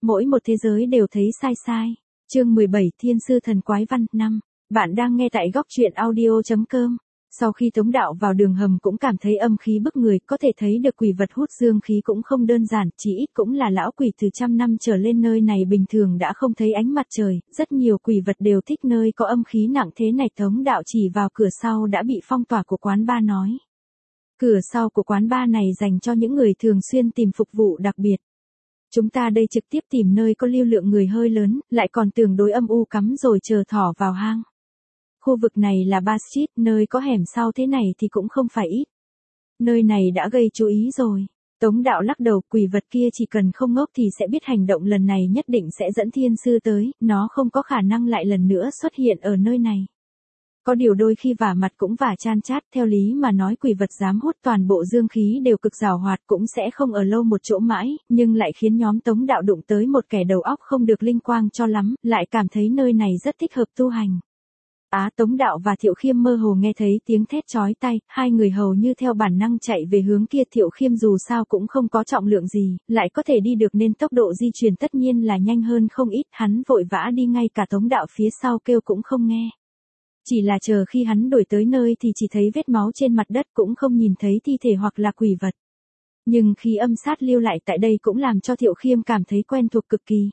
Mỗi một thế giới đều thấy sai sai. Chương 17 Thiên sư thần quái văn 5. Bạn đang nghe tại góc truyện audio.com. Sau khi Tống Đạo vào đường hầm cũng cảm thấy âm khí bức người, có thể thấy được quỷ vật hút dương khí cũng không đơn giản, chỉ ít cũng là lão quỷ từ trăm năm trở lên, nơi này bình thường đã không thấy ánh mặt trời, rất nhiều quỷ vật đều thích nơi có âm khí nặng thế này. Tống Đạo chỉ vào cửa sau đã bị phong tỏa của quán bar nói. Cửa sau của quán bar này dành cho những người thường xuyên tìm phục vụ đặc biệt. Chúng ta đây trực tiếp tìm nơi có lưu lượng người hơi lớn, lại còn tương đối âm u cắm rồi chờ thỏ vào hang. Khu vực này là Bar Street, nơi có hẻm sau thế này thì cũng không phải ít. Nơi này đã gây chú ý rồi. Tống Đạo lắc đầu, quỷ vật kia chỉ cần không ngốc thì sẽ biết hành động lần này nhất định sẽ dẫn thiên sư tới, nó không có khả năng lại lần nữa xuất hiện ở nơi này. Có điều đôi khi vả mặt cũng vả chan chát, theo lý mà nói quỷ vật dám hút toàn bộ dương khí đều cực giàu hoạt cũng sẽ không ở lâu một chỗ mãi, nhưng lại khiến nhóm Tống Đạo đụng tới một kẻ đầu óc không được linh quang cho lắm, lại cảm thấy nơi này rất thích hợp tu hành. Tống Đạo và Thiệu Khiêm mơ hồ nghe thấy tiếng thét chói tai, hai người hầu như theo bản năng chạy về hướng kia. Thiệu Khiêm dù sao cũng không có trọng lượng gì, lại có thể đi được nên tốc độ di chuyển tất nhiên là nhanh hơn không ít, hắn vội vã đi, ngay cả Tống Đạo phía sau kêu cũng không nghe. Chỉ là chờ khi hắn đuổi tới nơi thì chỉ thấy vết máu trên mặt đất, cũng không nhìn thấy thi thể hoặc là quỷ vật. Nhưng khí âm sát lưu lại tại đây cũng làm cho Thiệu Khiêm cảm thấy quen thuộc cực kỳ.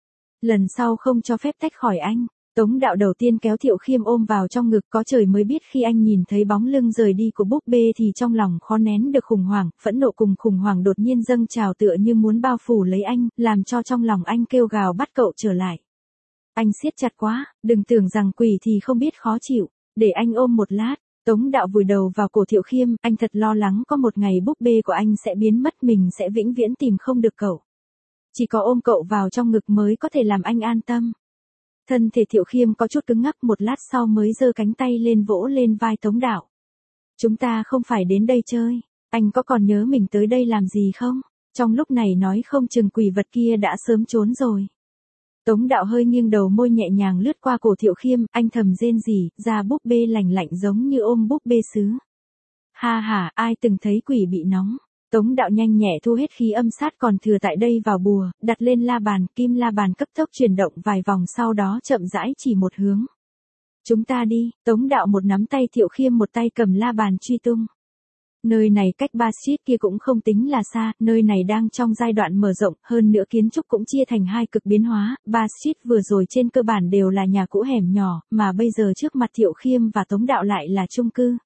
Lần sau không cho phép tách khỏi anh. Tống Đạo đầu tiên kéo Thiệu Khiêm ôm vào trong ngực, có trời mới biết khi anh nhìn thấy bóng lưng rời đi của búp bê thì trong lòng khó nén được khủng hoảng, phẫn nộ cùng khủng hoảng đột nhiên dâng trào tựa như muốn bao phủ lấy anh, làm cho trong lòng anh kêu gào bắt cậu trở lại. Anh siết chặt quá, đừng tưởng rằng quỷ thì không biết khó chịu, để anh ôm một lát. Tống Đạo vùi đầu vào cổ Thiệu Khiêm, anh thật lo lắng có một ngày búp bê của anh sẽ biến mất, mình sẽ vĩnh viễn tìm không được cậu. Chỉ có ôm cậu vào trong ngực mới có thể làm anh an tâm. Thân thể Thiệu Khiêm có chút cứng ngắc, một lát sau mới giơ cánh tay lên vỗ lên vai Tống Đạo. Chúng ta không phải đến đây chơi, anh có còn nhớ mình tới đây làm gì không? Trong lúc này nói không chừng quỷ vật kia đã sớm trốn rồi. Tống Đạo hơi nghiêng đầu, môi nhẹ nhàng lướt qua cổ Thiệu Khiêm, anh thầm rên rỉ, da búp bê lành lạnh giống như ôm búp bê sứ. Ha ha, ai từng thấy quỷ bị nóng. Tống Đạo nhanh nhẹ thu hết khí âm sát còn thừa tại đây vào bùa, đặt lên la bàn, kim la bàn cấp tốc chuyển động vài vòng, sau đó chậm rãi chỉ một hướng. Chúng ta đi. Tống Đạo một nắm tay Thiệu Khiêm, một tay cầm la bàn truy tung. Nơi này cách Bar Street kia cũng không tính là xa, nơi này đang trong giai đoạn mở rộng, hơn nữa kiến trúc cũng chia thành hai cực biến hóa. Bar Street vừa rồi trên cơ bản đều là nhà cũ hẻm nhỏ, mà bây giờ trước mặt Thiệu Khiêm và Tống Đạo lại là chung cư.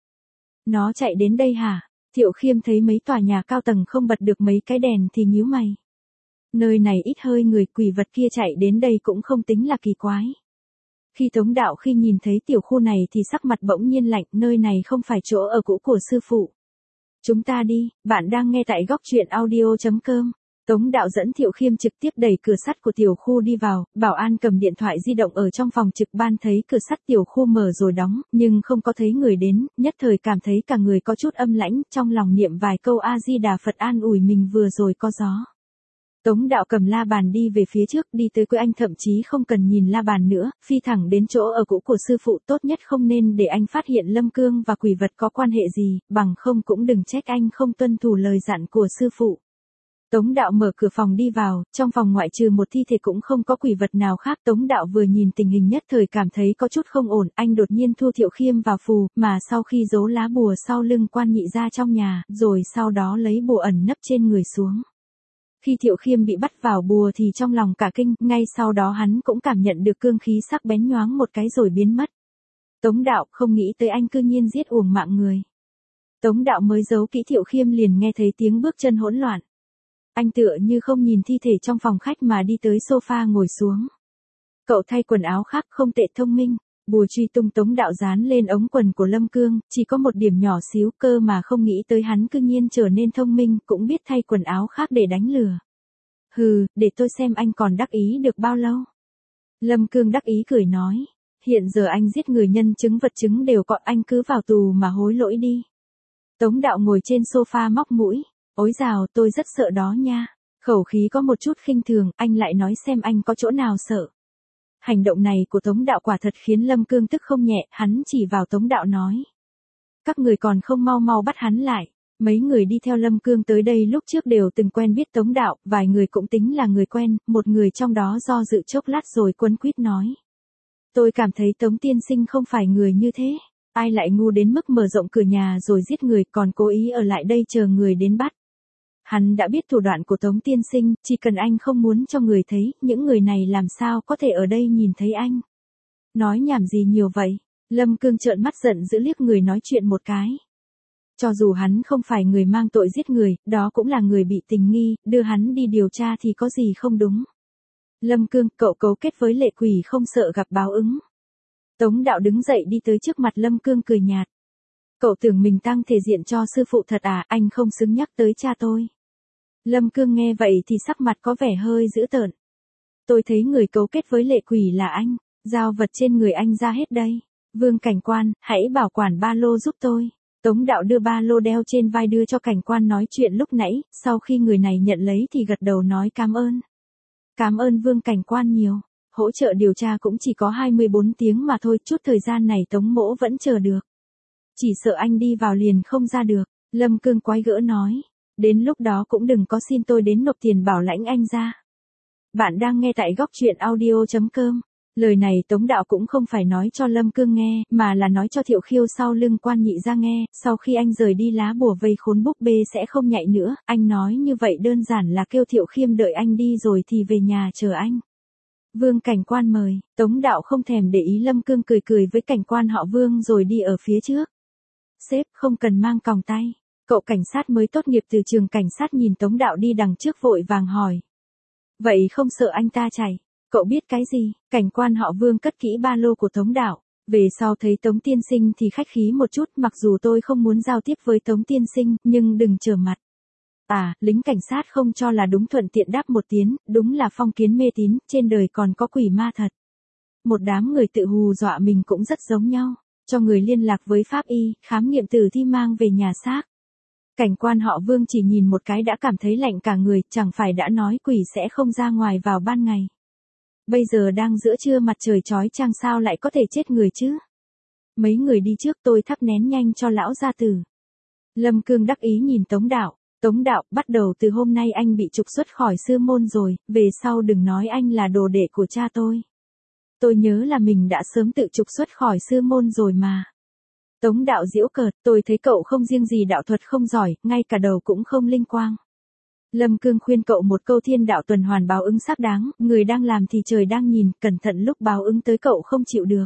Nó chạy đến đây hả? Thiệu Khiêm thấy mấy tòa nhà cao tầng không bật được mấy cái đèn thì nhíu mày. Nơi này ít hơi người, quỷ vật kia chạy đến đây cũng không tính là kỳ quái. Khi Tống Đạo khi nhìn thấy tiểu khu này thì sắc mặt bỗng nhiên lạnh, nơi này không phải chỗ ở cũ của sư phụ. Chúng ta đi, bạn đang nghe tại góc truyện audio.com. Tống Đạo dẫn Thiệu Khiêm trực tiếp đẩy cửa sắt của tiểu khu đi vào, bảo an cầm điện thoại di động ở trong phòng trực ban thấy cửa sắt tiểu khu mở rồi đóng, nhưng không có thấy người đến, nhất thời cảm thấy cả người có chút âm lãnh, trong lòng niệm vài câu A-di-đà Phật an ủi mình vừa rồi có gió. Tống Đạo cầm la bàn đi về phía trước, đi tới cuối anh thậm chí không cần nhìn la bàn nữa, phi thẳng đến chỗ ở cũ của sư phụ, tốt nhất không nên để anh phát hiện Lâm Cương và quỷ vật có quan hệ gì, bằng không cũng đừng trách anh không tuân thủ lời dặn của sư phụ. Tống Đạo mở cửa phòng đi vào, trong phòng ngoại trừ một thi thể cũng không có quỷ vật nào khác. Tống Đạo vừa nhìn tình hình nhất thời cảm thấy có chút không ổn, anh đột nhiên thu Thiệu Khiêm vào phù, mà sau khi giấu lá bùa sau lưng quan nhị ra trong nhà, rồi sau đó lấy bùa ẩn nấp trên người xuống. Khi Thiệu Khiêm bị bắt vào bùa thì trong lòng cả kinh, ngay sau đó hắn cũng cảm nhận được cương khí sắc bén nhoáng một cái rồi biến mất. Tống Đạo không nghĩ tới anh cư nhiên giết uổng mạng người. Tống Đạo mới giấu kỹ Thiệu Khiêm liền nghe thấy tiếng bước chân hỗn loạn. Anh tựa như không nhìn thi thể trong phòng khách mà đi tới sofa ngồi xuống. Cậu thay quần áo khác, không tệ, thông minh. Bùa truy tung Tống Đạo dán lên ống quần của Lâm Cương, chỉ có một điểm nhỏ xíu, cơ mà không nghĩ tới hắn cư nhiên trở nên thông minh, cũng biết thay quần áo khác để đánh lừa. Hừ, để tôi xem anh còn đắc ý được bao lâu. Lâm Cương đắc ý cười nói, hiện giờ anh giết người, nhân chứng vật chứng đều có, anh cứ vào tù mà hối lỗi đi. Tống Đạo ngồi trên sofa móc mũi, ối dào, tôi rất sợ đó nha. Khẩu khí có một chút khinh thường, anh lại nói xem anh có chỗ nào sợ. Hành động này của Tống Đạo quả thật khiến Lâm Cương tức không nhẹ, hắn chỉ vào Tống Đạo nói. Các người còn không mau mau bắt hắn lại. Mấy người đi theo Lâm Cương tới đây lúc trước đều từng quen biết Tống Đạo, vài người cũng tính là người quen, một người trong đó do dự chốc lát rồi quấn quýt nói. Tôi cảm thấy Tống tiên sinh không phải người như thế, ai lại ngu đến mức mở rộng cửa nhà rồi giết người còn cố ý ở lại đây chờ người đến bắt. Hắn đã biết thủ đoạn của Tống tiên sinh, chỉ cần anh không muốn cho người thấy, những người này làm sao có thể ở đây nhìn thấy anh. Nói nhảm gì nhiều vậy, Lâm Cương trợn mắt giận dữ liếc người nói chuyện một cái. Cho dù hắn không phải người mang tội giết người, đó cũng là người bị tình nghi, đưa hắn đi điều tra thì có gì không đúng. Lâm Cương, cậu cấu kết với lệ quỷ không sợ gặp báo ứng. Tống Đạo đứng dậy đi tới trước mặt Lâm Cương cười nhạt. Cậu tưởng mình tăng thể diện cho sư phụ thật à, anh không xứng nhắc tới cha tôi. Lâm Cương nghe vậy thì sắc mặt có vẻ hơi dữ tợn. Tôi thấy người cấu kết với lệ quỷ là anh, giao vật trên người anh ra hết đây. Vương cảnh quan, hãy bảo quản ba lô giúp tôi. Tống Đạo đưa ba lô đeo trên vai đưa cho cảnh quan nói chuyện lúc nãy, sau khi người này nhận lấy thì gật đầu nói cảm ơn. Cảm ơn Vương cảnh quan nhiều, hỗ trợ điều tra cũng chỉ có 24 tiếng mà thôi, chút thời gian này Tống mỗ vẫn chờ được. Chỉ sợ anh đi vào liền không ra được, Lâm Cương quái gỡ nói. Đến lúc đó cũng đừng có xin tôi đến nộp tiền bảo lãnh anh ra. Bạn đang nghe tại góc truyện audio.com. Lời này Tống Đạo cũng không phải nói cho Lâm Cương nghe, mà là nói cho Thiệu Khiêu sau lưng Quan Nhị ra nghe, sau khi anh rời đi lá bùa vây khốn búp bê sẽ không nhạy nữa, anh nói như vậy đơn giản là kêu Thiệu Khiêm đợi anh đi rồi thì về nhà chờ anh. Vương cảnh quan mời, Tống Đạo không thèm để ý Lâm Cương cười cười với cảnh quan họ Vương rồi đi ở phía trước. Sếp không cần mang còng tay, cậu cảnh sát mới tốt nghiệp từ trường cảnh sát nhìn Tống Đạo đi đằng trước vội vàng hỏi. Vậy không sợ anh ta chạy? Cậu biết cái gì? Cảnh quan họ Vương cất kỹ ba lô của Tống Đạo. Về sau thấy Tống tiên sinh thì khách khí một chút, mặc dù tôi không muốn giao tiếp với Tống tiên sinh, nhưng đừng trở mặt. À, lính cảnh sát không cho là đúng, thuận tiện đáp một tiếng, đúng là phong kiến mê tín, trên đời còn có quỷ ma thật. Một đám người tự hù dọa mình cũng rất giống nhau, cho người liên lạc với pháp y, khám nghiệm tử thi mang về nhà xác. Cảnh quan họ Vương chỉ nhìn một cái đã cảm thấy lạnh cả người, chẳng phải đã nói quỷ sẽ không ra ngoài vào ban ngày. Bây giờ đang giữa trưa mặt trời chói chang sao lại có thể chết người chứ? Mấy người đi trước tôi thắp nén nhanh cho lão gia tử. Lâm Cương đắc ý nhìn Tống Đạo. Tống Đạo, bắt đầu từ hôm nay anh bị trục xuất khỏi sư môn rồi, về sau đừng nói anh là đồ đệ của cha tôi. Tôi nhớ là mình đã sớm tự trục xuất khỏi sư môn rồi mà. Tống Đạo giễu cợt, tôi thấy cậu không riêng gì đạo thuật không giỏi, ngay cả đầu cũng không linh quang. Lâm Cương khuyên cậu một câu, thiên đạo tuần hoàn báo ứng xác đáng, người đang làm thì trời đang nhìn, cẩn thận lúc báo ứng tới cậu không chịu được.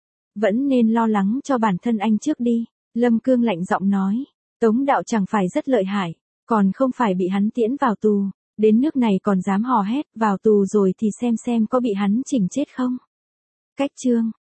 Vẫn nên lo lắng cho bản thân anh trước đi, Lâm Cương lạnh giọng nói. Tống Đạo chẳng phải rất lợi hại, còn không phải bị hắn tiễn vào tù, đến nước này còn dám hò hét, vào tù rồi thì xem có bị hắn chỉnh chết không. Cách chương